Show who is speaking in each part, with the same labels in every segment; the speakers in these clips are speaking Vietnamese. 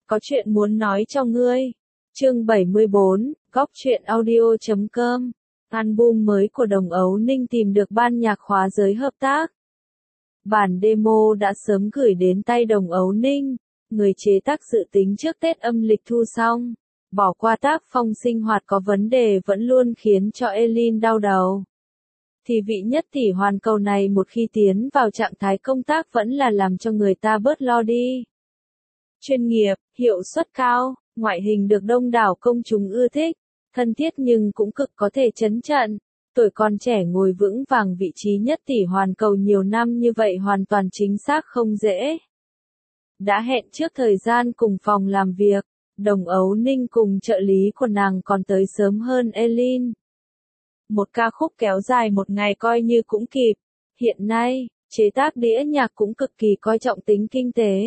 Speaker 1: có chuyện muốn nói cho ngươi. Chương 74, Góc truyện audio.com. Album mới của Đồng Ấu Ninh tìm được ban nhạc khóa giới hợp tác. Bản demo đã sớm gửi đến tay Đồng Ấu Ninh, người chế tác dự tính trước Tết âm lịch thu xong. Bỏ qua tác phong sinh hoạt có vấn đề vẫn luôn khiến cho Elin đau đầu. Thì vị nhất tỷ hoàn cầu này một khi tiến vào trạng thái công tác vẫn là làm cho người ta bớt lo đi. Chuyên nghiệp, hiệu suất cao, ngoại hình được đông đảo công chúng ưa thích, thân thiết nhưng cũng cực có thể chấn trận. Tuổi còn trẻ ngồi vững vàng vị trí nhất tỷ hoàn cầu nhiều năm như vậy hoàn toàn chính xác không dễ. Đã hẹn trước thời gian cùng phòng làm việc, Đồng Ấu Ninh cùng trợ lý của nàng còn tới sớm hơn Elin. Một ca khúc kéo dài một ngày coi như cũng kịp. Hiện nay, chế tác đĩa nhạc cũng cực kỳ coi trọng tính kinh tế.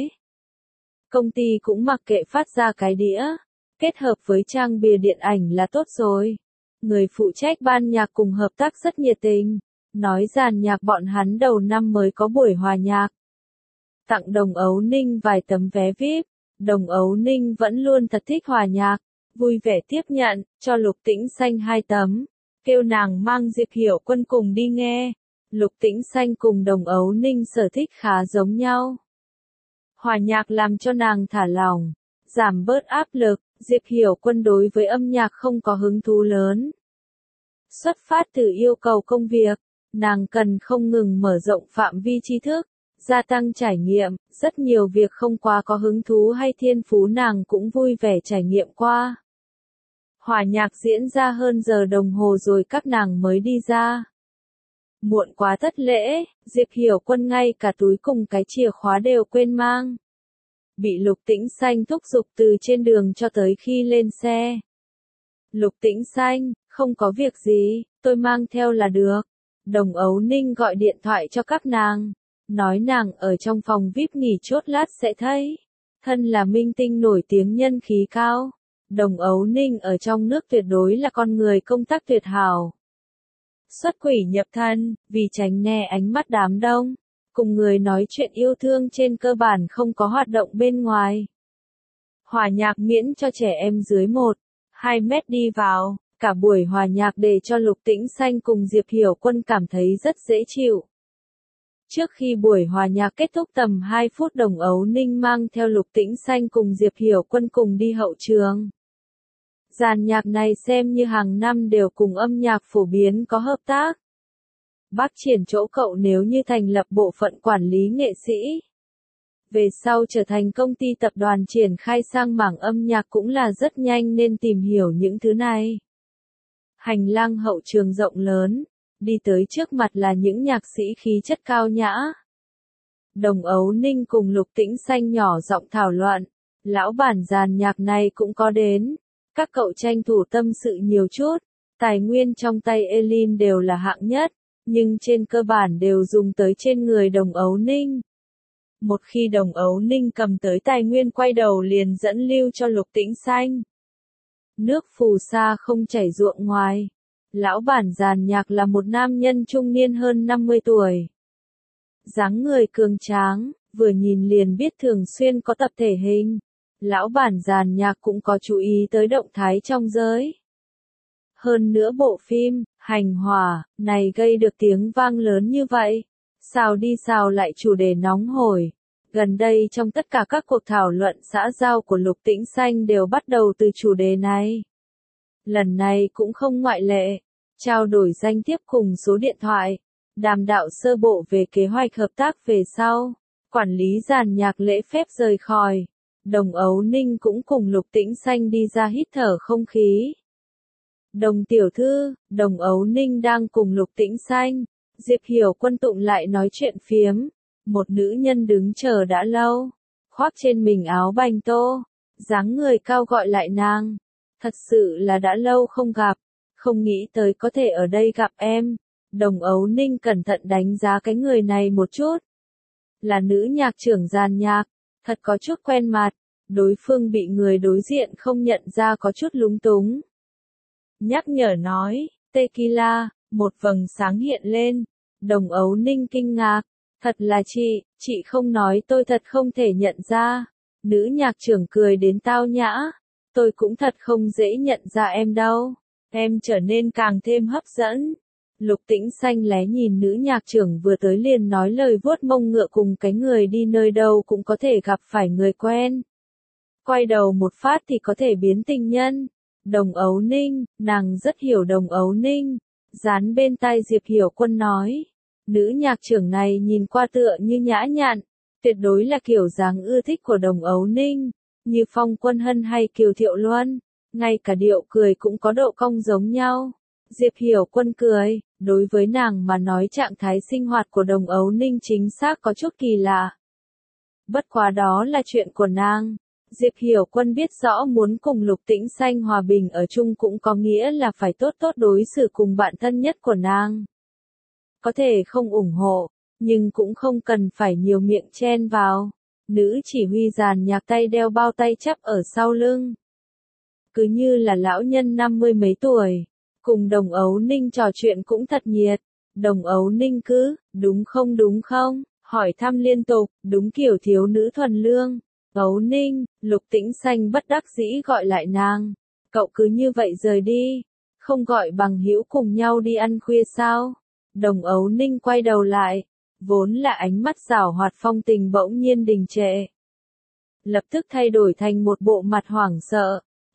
Speaker 1: Công ty cũng mặc kệ phát ra cái đĩa, kết hợp với trang bìa điện ảnh là tốt rồi. Người phụ trách ban nhạc cùng hợp tác rất nhiệt tình, nói dàn nhạc bọn hắn đầu năm mới có buổi hòa nhạc. Tặng Đồng Ấu Ninh vài tấm vé VIP, Đồng Ấu Ninh vẫn luôn thật thích hòa nhạc, vui vẻ tiếp nhận, cho Lục Tĩnh Xanh 2 tấm, kêu nàng mang Diệp Hiểu Quân cùng đi nghe. Lục Tĩnh Xanh cùng Đồng Ấu Ninh sở thích khá giống nhau. Hòa nhạc làm cho nàng thả lỏng, giảm bớt áp lực. Diệp Hiểu Quân đối với âm nhạc không có hứng thú lớn. Xuất phát từ yêu cầu công việc, nàng cần không ngừng mở rộng phạm vi tri thức, gia tăng trải nghiệm, rất nhiều việc không quá có hứng thú hay thiên phú nàng cũng vui vẻ trải nghiệm qua. Hòa nhạc diễn ra hơn giờ đồng hồ rồi các nàng mới đi ra. Muộn quá thất lễ, Diệp Hiểu Quân ngay cả túi cùng cái chìa khóa đều quên mang. Bị Lục Tĩnh Xanh thúc giục từ trên đường cho tới khi lên xe. Lục Tĩnh Xanh, không có việc gì, tôi mang theo là được. Đồng Ấu Ninh gọi điện thoại cho các nàng, nói nàng ở trong phòng VIP nghỉ chốt lát sẽ thấy. Thân là minh tinh nổi tiếng nhân khí cao, Đồng Ấu Ninh ở trong nước tuyệt đối là con người công tác tuyệt hảo. Xuất quỷ nhập thân, vì tránh né ánh mắt đám đông. Cùng người nói chuyện yêu thương trên cơ bản không có hoạt động bên ngoài. Hòa nhạc miễn cho trẻ em dưới 1-2 mét đi vào, cả buổi hòa nhạc để cho Lục Tĩnh Xanh cùng Diệp Hiểu Quân cảm thấy rất dễ chịu. Trước khi buổi hòa nhạc kết thúc tầm 2 phút Đồng Ấu Ninh mang theo Lục Tĩnh Xanh cùng Diệp Hiểu Quân cùng đi hậu trường. Dàn nhạc này xem như hàng năm đều cùng âm nhạc phổ biến có hợp tác. Bác Triển chỗ cậu nếu như thành lập bộ phận quản lý nghệ sĩ. Về sau trở thành công ty tập đoàn triển khai sang mảng âm nhạc cũng là rất nhanh nên tìm hiểu những thứ này. Hành lang hậu trường rộng lớn, đi tới trước mặt là những nhạc sĩ khí chất cao nhã. Đồng Ấu Ninh cùng Lục Tĩnh Xanh nhỏ giọng thảo luận, lão bản dàn nhạc này cũng có đến. Các cậu tranh thủ tâm sự nhiều chút, tài nguyên trong tay Elin đều là hạng nhất. Nhưng trên cơ bản đều dùng tới trên người Đồng Ấu Ninh. Một khi Đồng Ấu Ninh cầm tới tài nguyên quay đầu liền dẫn lưu cho Lục Tĩnh Xanh. Nước phù sa không chảy ruộng ngoài. Lão bản dàn nhạc là một nam nhân trung niên hơn 50 tuổi. Dáng người cường tráng, vừa nhìn liền biết thường xuyên có tập thể hình. Lão bản dàn nhạc cũng có chú ý tới động thái trong giới. Hơn nữa bộ phim Hành Hỏa này gây được tiếng vang lớn như vậy, sao đi sao lại chủ đề nóng hổi. Gần đây trong tất cả các cuộc thảo luận xã giao của Lục Tĩnh Xanh đều bắt đầu từ chủ đề này. Lần này cũng không ngoại lệ, trao đổi danh thiếp cùng số điện thoại, đàm đạo sơ bộ về kế hoạch hợp tác về sau, quản lý dàn nhạc lễ phép rời khỏi. Đồng Ấu Ninh cũng cùng Lục Tĩnh Xanh đi ra hít thở không khí. Đồng tiểu thư, Đồng Ấu Ninh đang cùng Lục Tĩnh Xanh, Diệp Hiểu Quân tụng lại nói chuyện phiếm. Một nữ nhân đứng chờ đã lâu, khoác trên mình áo bành tô, dáng người cao gọi lại nàng. Thật sự là đã lâu không gặp, không nghĩ tới có thể ở đây gặp em. Đồng Ấu Ninh cẩn thận đánh giá cái người này một chút. Là nữ nhạc trưởng dàn nhạc, thật có chút quen mặt, đối phương bị người đối diện không nhận ra có chút lúng túng. Nhắc nhở nói, tequila, một vầng sáng hiện lên. Đồng Ấu Ninh kinh ngạc, thật là chị không nói tôi thật không thể nhận ra. Nữ nhạc trưởng cười đến tao nhã. Tôi cũng thật không dễ nhận ra em đâu. Em trở nên càng thêm hấp dẫn. Lục Tĩnh Xanh lé nhìn nữ nhạc trưởng vừa tới liền nói lời vuốt mông ngựa cùng cái người đi nơi đâu cũng có thể gặp phải người quen. Quay đầu một phát thì có thể biến tình nhân. Đồng Ấu Ninh, nàng rất hiểu Đồng Ấu Ninh. Dán bên tai Diệp Hiểu Quân nói. Nữ nhạc trưởng này nhìn qua tựa như nhã nhặn. Tuyệt đối là kiểu dáng ưa thích của Đồng Ấu Ninh. Như Phong Quân Hân hay Kiều Thiệu Luân. Ngay cả điệu cười cũng có độ cong giống nhau. Diệp Hiểu Quân cười, đối với nàng mà nói trạng thái sinh hoạt của Đồng Ấu Ninh chính xác có chút kỳ lạ. Bất quá đó là chuyện của nàng. Diệp Hiểu Quân biết rõ muốn cùng Lục Tĩnh Xanh hòa bình ở chung cũng có nghĩa là phải tốt tốt đối xử cùng bạn thân nhất của nàng. Có thể không ủng hộ, nhưng cũng không cần phải nhiều miệng chen vào. Nữ chỉ huy dàn nhạc tay đeo bao tay chắp ở sau lưng. Cứ như là lão nhân 50 mấy tuổi. Cùng Đồng Ấu Ninh trò chuyện cũng thật nhiệt. Đồng Ấu Ninh cứ, đúng không, hỏi thăm liên tục, đúng kiểu thiếu nữ thuần lương. Ấu Ninh, Lục Tĩnh Xanh bất đắc dĩ gọi lại nàng. Cậu cứ như vậy rời đi. Không gọi bằng hữu cùng nhau đi ăn khuya sao? Đồng Ấu Ninh quay đầu lại. Vốn là ánh mắt giảo hoạt phong tình bỗng nhiên đình trệ. Lập tức thay đổi thành một bộ mặt hoảng sợ.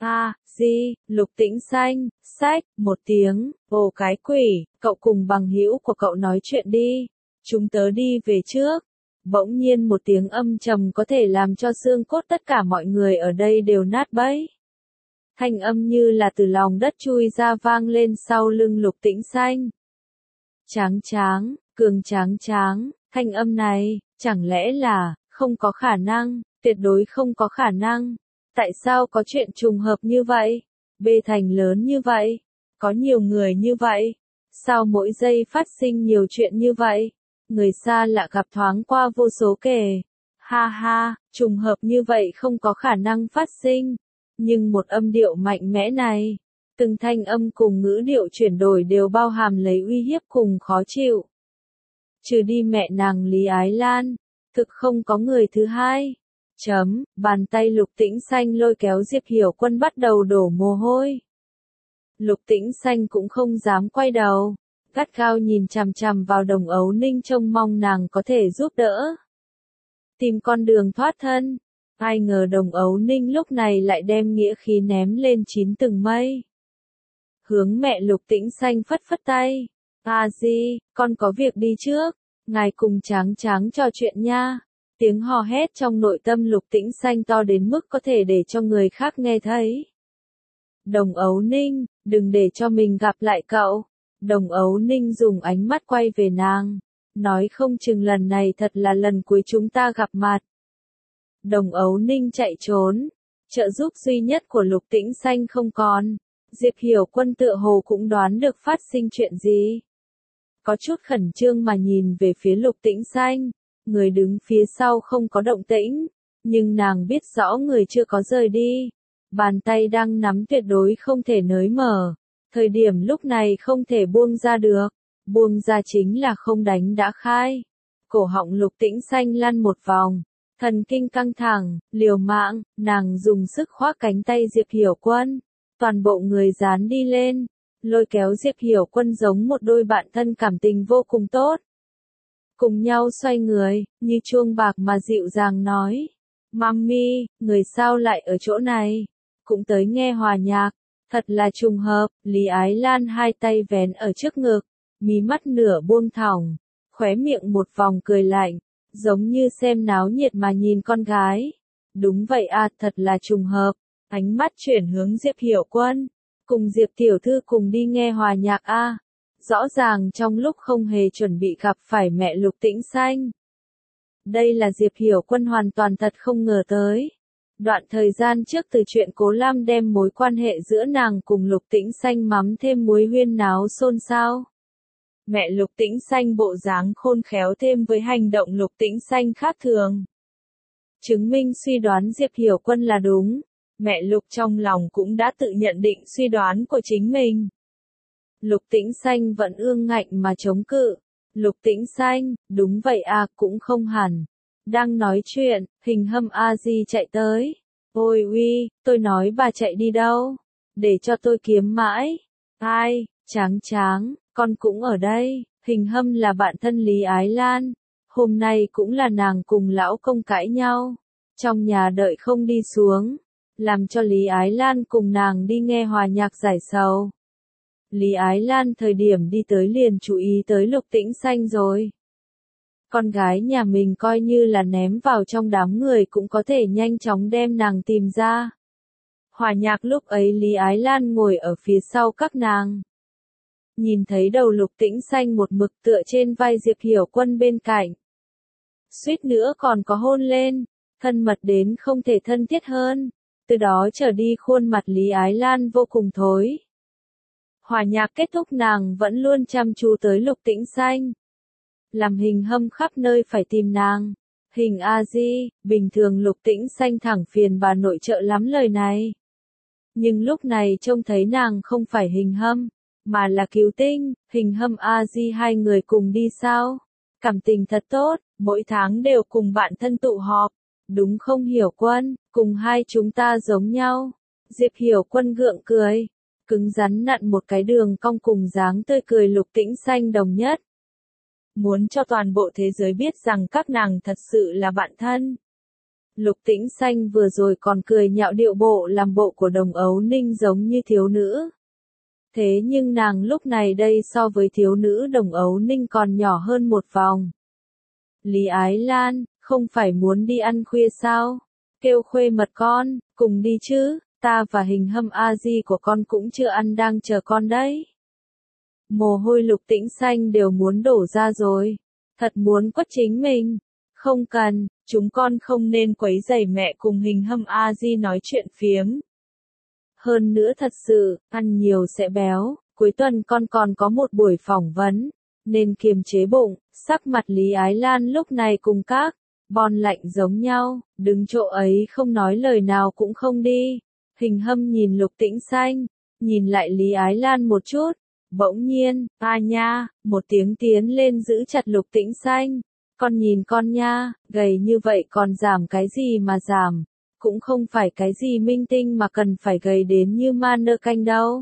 Speaker 1: Lục Tĩnh Xanh, sách, một tiếng, ồ cái quỷ, cậu cùng bằng hữu của cậu nói chuyện đi. Chúng tớ đi về trước. Bỗng nhiên một tiếng âm trầm có thể làm cho xương cốt tất cả mọi người ở đây đều nát bấy. Thanh âm như là từ lòng đất chui ra vang lên sau lưng Lục Tĩnh Xanh. Tráng, cường tráng, thanh âm này, chẳng lẽ là, không có khả năng, tuyệt đối không có khả năng. Tại sao có chuyện trùng hợp như vậy? Bê thành lớn như vậy? Có nhiều người như vậy? Sao mỗi giây phát sinh nhiều chuyện như vậy? Người xa lạ gặp thoáng qua vô số kể. Ha, trùng hợp như vậy không có khả năng phát sinh. Nhưng một âm điệu mạnh mẽ này, từng thanh âm cùng ngữ điệu chuyển đổi đều bao hàm lấy uy hiếp cùng khó chịu. Trừ đi mẹ nàng Lý Ái Lan, thực không có người thứ hai. Bàn tay Lục Tĩnh Xanh lôi kéo Diệp Hiểu Quân bắt đầu đổ mồ hôi. Lục Tĩnh Xanh cũng không dám quay đầu, gắt gao nhìn chằm chằm vào Đồng Ấu Ninh trông mong nàng có thể giúp đỡ. Tìm con đường thoát thân. Ai ngờ Đồng Ấu Ninh lúc này lại đem nghĩa khí ném lên 9 tầng mây. Hướng mẹ Lục Tĩnh Xanh phất phất tay. Con có việc đi trước. Ngài cùng Tráng trò chuyện nha. Tiếng hò hét trong nội tâm Lục Tĩnh Xanh to đến mức có thể để cho người khác nghe thấy. Đồng Ấu Ninh, đừng để cho mình gặp lại cậu. Đồng Ấu Ninh dùng ánh mắt quay về nàng. Nói không chừng lần này thật là lần cuối chúng ta gặp mặt. Đồng Ấu Ninh chạy trốn. Trợ giúp duy nhất của Lục Tĩnh Xanh không còn. Diệp Hiểu Quân tựa hồ cũng đoán được phát sinh chuyện gì. Có chút khẩn trương mà nhìn về phía Lục Tĩnh Xanh. Người đứng phía sau không có động tĩnh. Nhưng nàng biết rõ người chưa có rời đi. Bàn tay đang nắm tuyệt đối không thể nới mở. Thời điểm lúc này không thể buông ra được. Buông ra chính là không đánh đã khai. Cổ họng Lục Tĩnh Xanh lăn một vòng. Thần kinh căng thẳng, liều mạng, nàng dùng sức khoác cánh tay Diệp Hiểu Quân. Toàn bộ người dán đi lên. Lôi kéo Diệp Hiểu Quân giống một đôi bạn thân cảm tình vô cùng tốt. Cùng nhau xoay người, như chuông bạc mà dịu dàng nói. Mami, người sao lại ở chỗ này? Cũng tới nghe hòa nhạc. Thật là trùng hợp, Lý Ái Lan hai tay vén ở trước ngực. Mí mắt nửa buông thõng. Khóe miệng một vòng cười lạnh. Giống như xem náo nhiệt mà nhìn con gái. Đúng vậy thật là trùng hợp. Ánh mắt chuyển hướng Diệp Hiểu Quân. Cùng Diệp tiểu thư cùng đi nghe hòa nhạc Rõ ràng trong lúc không hề chuẩn bị gặp phải mẹ Lục Tĩnh Xanh. Đây là Diệp Hiểu Quân hoàn toàn thật không ngờ tới. Đoạn thời gian trước từ chuyện Cố Lam đem mối quan hệ giữa nàng cùng Lục Tĩnh Xanh mắm thêm muối huyên náo xôn xao. Mẹ Lục Tĩnh Xanh bộ dáng khôn khéo thêm với hành động Lục Tĩnh Xanh khác thường. Chứng minh suy đoán Diệp Hiểu Quân là đúng. Mẹ Lục trong lòng cũng đã tự nhận định suy đoán của chính mình. Lục Tĩnh Xanh vẫn ương ngạnh mà chống cự. Lục Tĩnh Xanh, đúng vậy cũng không hẳn. Đang nói chuyện, Hình Hâm A Di chạy tới. Ôi uy, tôi nói bà chạy đi đâu? Để cho tôi kiếm mãi. Ai, Tráng Tráng, con cũng ở đây. Hình Hâm là bạn thân Lý Ái Lan. Hôm nay cũng là nàng cùng lão công cãi nhau. Trong nhà đợi không đi xuống. Làm cho Lý Ái Lan cùng nàng đi nghe hòa nhạc giải sầu. Lý Ái Lan thời điểm đi tới liền chú ý tới Lục Tĩnh Xanh rồi. Con gái nhà mình coi như là ném vào trong đám người cũng có thể nhanh chóng đem nàng tìm ra. Hòa nhạc lúc ấy Lý Ái Lan ngồi ở phía sau các nàng. Nhìn thấy đầu Lục Tĩnh Xanh một mực tựa trên vai Diệp Hiểu Quân bên cạnh. Suýt nữa còn có hôn lên, thân mật đến không thể thân thiết hơn. Từ đó trở đi khuôn mặt Lý Ái Lan vô cùng thối. Hòa nhạc kết thúc nàng vẫn luôn chăm chú tới Lục Tĩnh Xanh. Làm Hình Hâm khắp nơi phải tìm nàng. Hình A Di, bình thường Lục Tĩnh Xanh thẳng phiền bà nội trợ lắm lời này. Nhưng lúc này trông thấy nàng không phải Hình Hâm, mà là Cứu Tinh, Hình Hâm A Di hai người cùng đi sao? Cảm tình thật tốt, mỗi tháng đều cùng bạn thân tụ họp. Đúng không Hiểu Quân, cùng hai chúng ta giống nhau. Diệp Hiểu Quân gượng cười, cứng rắn nặn một cái đường cong cùng dáng tươi cười Lục Tĩnh Xanh đồng nhất. Muốn cho toàn bộ thế giới biết rằng các nàng thật sự là bạn thân. Lục Tĩnh Xanh vừa rồi còn cười nhạo điệu bộ làm bộ của Đồng Ấu Ninh giống như thiếu nữ. Thế nhưng nàng lúc này đây so với thiếu nữ Đồng Ấu Ninh còn nhỏ hơn một vòng. Lý Ái Lan, không phải muốn đi ăn khuya sao? Kêu khuê mật con, cùng đi chứ, ta và Hình Hâm A Di của con cũng chưa ăn đang chờ con đấy. Mồ hôi Lục Tĩnh Xanh đều muốn đổ ra rồi. Thật muốn quất chính mình. Không cần, chúng con không nên quấy rầy mẹ cùng Hình Hâm A Di nói chuyện phiếm. Hơn nữa thật sự, ăn nhiều sẽ béo, cuối tuần con còn có một buổi phỏng vấn, nên kiềm chế bụng. Sắc mặt Lý Ái Lan lúc này cùng các bon lạnh giống nhau, đứng chỗ ấy không nói lời nào cũng không đi. Hình Hâm nhìn Lục Tĩnh Xanh, nhìn lại Lý Ái Lan một chút. Bỗng nhiên, nha, một tiếng tiến lên giữ chặt Lục Tĩnh Xanh. Con nhìn con nha, gầy như vậy còn giảm cái gì mà giảm. Cũng không phải cái gì minh tinh mà cần phải gầy đến như ma nơ canh đâu.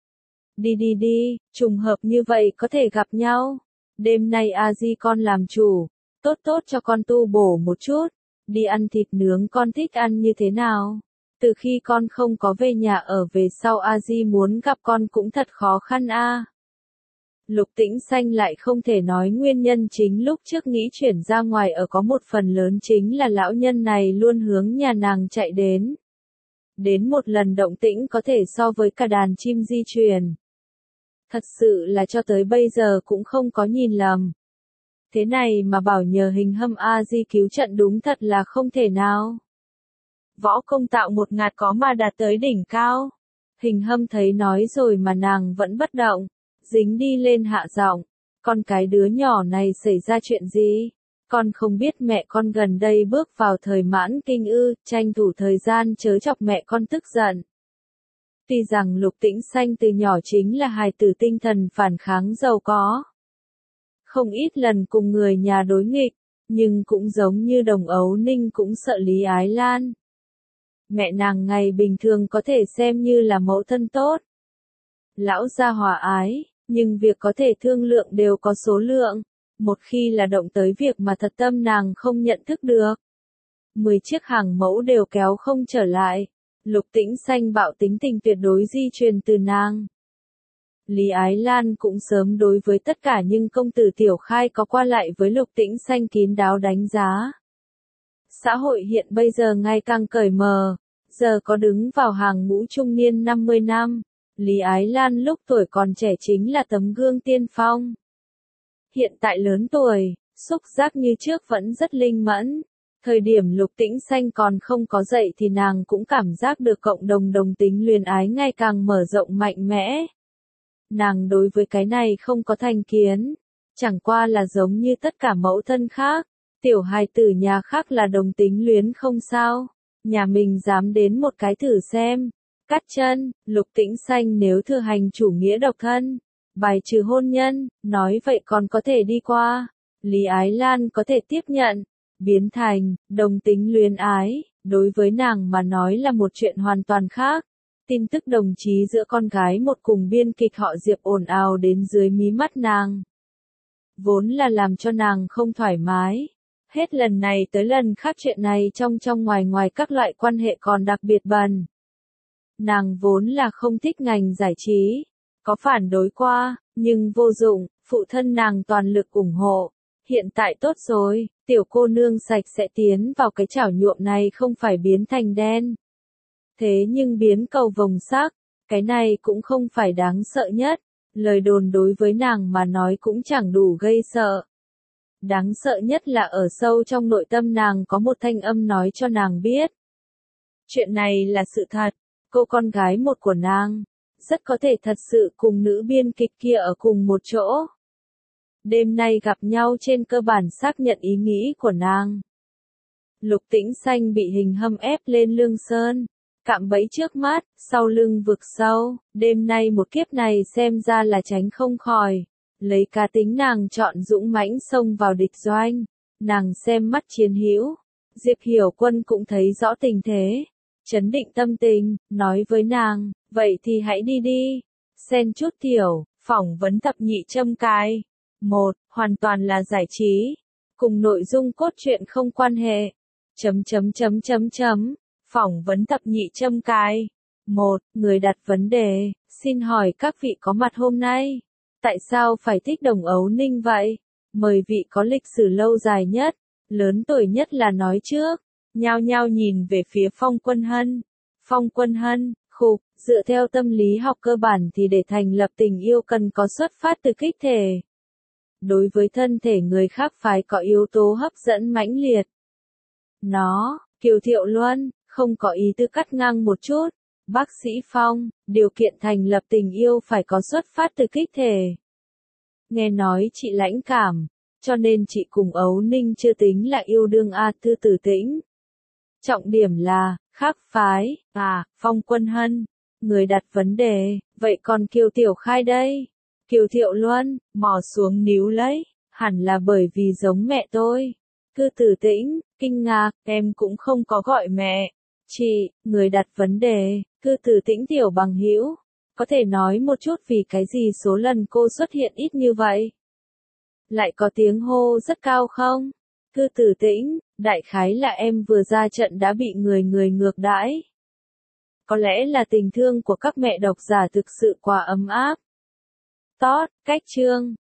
Speaker 1: Đi đi đi, trùng hợp như vậy có thể gặp nhau. Đêm nay A Di con làm chủ, tốt tốt cho con tu bổ một chút. Đi ăn thịt nướng con thích ăn như thế nào? Từ khi con không có về nhà ở về sau A Di muốn gặp con cũng thật khó khăn a. Lục Tĩnh Xanh lại không thể nói nguyên nhân chính lúc trước nghĩ chuyển ra ngoài ở có một phần lớn chính là lão nhân này luôn hướng nhà nàng chạy đến. Đến một lần động tĩnh có thể so với cả đàn chim di truyền. Thật sự là cho tới bây giờ cũng không có nhìn lầm. Thế này mà bảo nhờ Hình Hâm A Di cứu trận đúng thật là không thể nào. Võ công tạo một ngạt có mà đạt tới đỉnh cao. Hình Hâm thấy nói rồi mà nàng vẫn bất động. Dính đi lên hạ giọng. Con cái đứa nhỏ này xảy ra chuyện gì? Con không biết mẹ con gần đây bước vào thời mãn kinh ư, tranh thủ thời gian chớ chọc mẹ con tức giận. Tuy rằng Lục Tĩnh Xanh từ nhỏ chính là hài tử tinh thần phản kháng giàu có. Không ít lần cùng người nhà đối nghịch, nhưng cũng giống như Đồng Ấu Ninh cũng sợ Lý Ái Lan. Mẹ nàng ngày bình thường có thể xem như là mẫu thân tốt. Lão gia hòa ái, nhưng việc có thể thương lượng đều có số lượng. Một khi là động tới việc mà thật tâm nàng không nhận thức được. 10 chiếc hàng mẫu đều kéo không trở lại. Lục Tĩnh Xanh bạo tính tình tuyệt đối di truyền từ nàng. Lý Ái Lan cũng sớm đối với tất cả nhưng công tử Tiểu Khai có qua lại với Lục Tĩnh Xanh kín đáo đánh giá. Xã hội hiện bây giờ ngày càng cởi mở, giờ có đứng vào hàng ngũ trung niên 50 năm. Lý Ái Lan lúc tuổi còn trẻ chính là tấm gương tiên phong. Hiện tại lớn tuổi, xúc giác như trước vẫn rất linh mẫn. Thời điểm Lục Tĩnh Xanh còn không có dậy thì nàng cũng cảm giác được cộng đồng đồng tính luyến ái ngày càng mở rộng mạnh mẽ. Nàng đối với cái này không có thành kiến, chẳng qua là giống như tất cả mẫu thân khác, tiểu hài tử nhà khác là đồng tính luyến không sao, nhà mình dám đến một cái thử xem. Cắt chân, Lục Tĩnh Xanh nếu thừa hành chủ nghĩa độc thân, bài trừ hôn nhân, nói vậy còn có thể đi qua. Lý Ái Lan có thể tiếp nhận, biến thành đồng tính luyến ái, đối với nàng mà nói là một chuyện hoàn toàn khác. Tin tức đồng chí giữa con gái một cùng biên kịch họ Diệp ồn ào đến dưới mí mắt nàng. Vốn là làm cho nàng không thoải mái. Hết lần này tới lần khác chuyện này trong ngoài ngoài các loại quan hệ còn đặc biệt bần. Nàng vốn là không thích ngành giải trí. Có phản đối qua, nhưng vô dụng, phụ thân nàng toàn lực ủng hộ. Hiện tại tốt rồi, tiểu cô nương sạch sẽ tiến vào cái chảo nhuộm này không phải biến thành đen. Thế nhưng biến cầu vồng sắc, cái này cũng không phải đáng sợ nhất. Lời đồn đối với nàng mà nói cũng chẳng đủ gây sợ. Đáng sợ nhất là ở sâu trong nội tâm nàng có một thanh âm nói cho nàng biết. Chuyện này là sự thật, cô con gái một của nàng, rất có thể thật sự cùng nữ biên kịch kia ở cùng một chỗ. Đêm nay gặp nhau trên cơ bản xác nhận ý nghĩ của nàng. Lục Tĩnh Xanh bị hình hâm ép lên lương sơn, cạm bẫy trước mắt, sau lưng vực sâu, đêm nay một kiếp này xem ra là tránh không khỏi. Lấy cá tính nàng chọn dũng mãnh xông vào địch doanh, nàng xem mắt chiến hữu. Diệp Hiểu Quân cũng thấy rõ tình thế, chấn định tâm tình, nói với nàng, vậy thì hãy đi đi. Xen chút tiểu, phỏng vấn thập nhị châm cài. Một, hoàn toàn là giải trí, cùng nội dung cốt truyện không quan hệ. Phỏng vấn thập nhị châm cài. Một, người đặt vấn đề, xin hỏi các vị có mặt hôm nay, tại sao phải thích Đồng Ấu Ninh vậy? Mời vị có lịch sử lâu dài nhất, lớn tuổi nhất là nói trước. Nhao nhao nhìn về phía Phong Quân Hân. Phong Quân Hân, khục, dựa theo tâm lý học cơ bản thì để thành lập tình yêu cần có xuất phát từ kích thể. Đối với thân thể người khác phải có yếu tố hấp dẫn mãnh liệt. Nó, Kiều Thiệu Luân, không có ý tư cắt ngang một chút. Bác sĩ Phong, điều kiện thành lập tình yêu phải có xuất phát từ kích thể. Nghe nói chị lãnh cảm, cho nên chị cùng Ấu Ninh chưa tính là yêu đương Thư Tử Tĩnh. Trọng điểm là, khác phái, Phong Quân Hân, người đặt vấn đề, vậy còn Kiều Tiểu Khai đây? Kiều Thiệu Luân, mò xuống níu lấy, hẳn là bởi vì giống mẹ tôi. Thư Tử Tĩnh, kinh ngạc, em cũng không có gọi mẹ. Chị, người đặt vấn đề, Thư Tử Tĩnh tiểu bằng hữu, có thể nói một chút vì cái gì số lần cô xuất hiện ít như vậy? Lại có tiếng hô rất cao không? Thư Tử Tĩnh, đại khái là em vừa ra trận đã bị người ngược đãi. Có lẽ là tình thương của các mẹ độc giả thực sự quá ấm áp. Cách chương